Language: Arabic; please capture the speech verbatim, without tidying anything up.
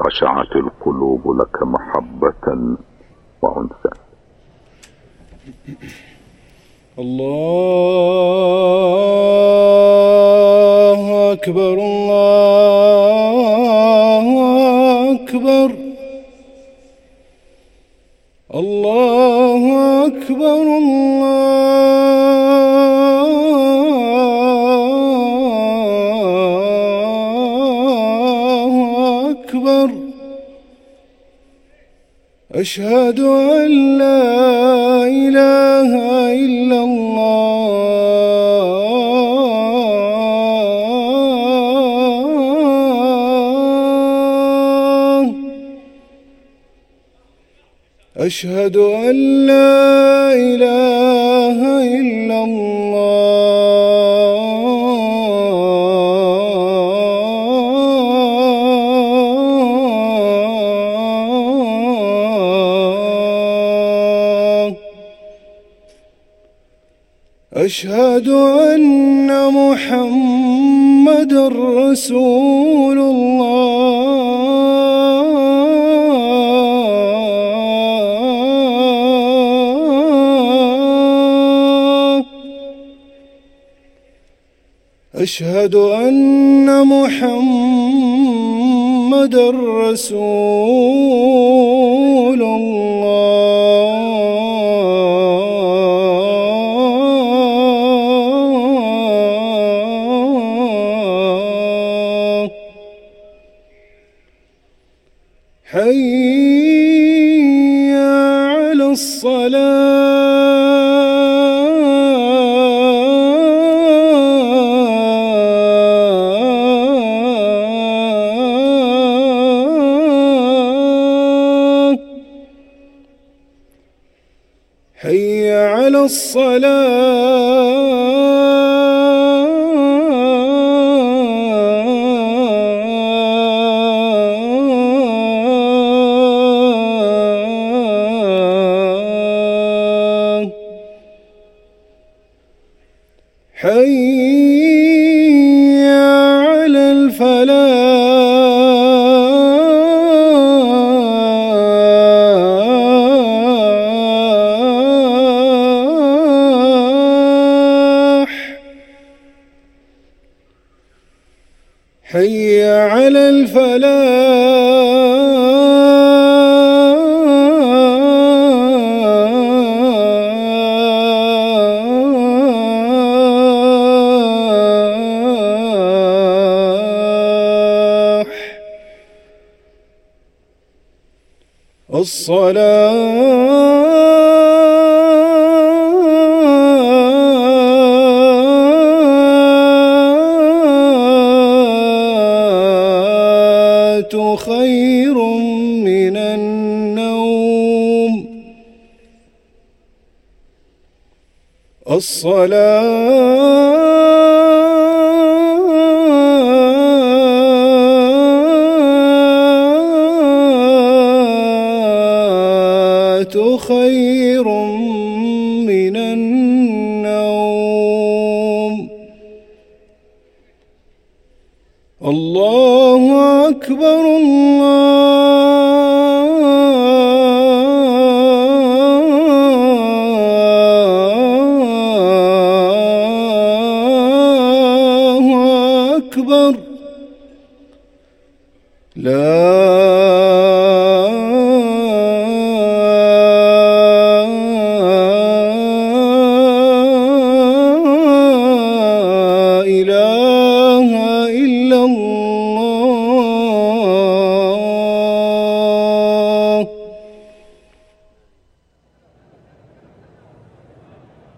خشعت القلوب لك محبة وأنسا. الله أكبر الله أكبر الله أكبر الله أكبر. أشهد أن لا إله إلا الله. أشهد أن لا إله إلا الله. أشهد أن محمدًا رسول الله. أشهد أن محمدًا رسول الله. حي على الصلاة. حي على الصلاة. حي على الفلاح. حي على الفلاح. الصلاة خير من النوم. الصلاة خير من النوم. الله أكبر الله أكبر. لا إله إلا الله.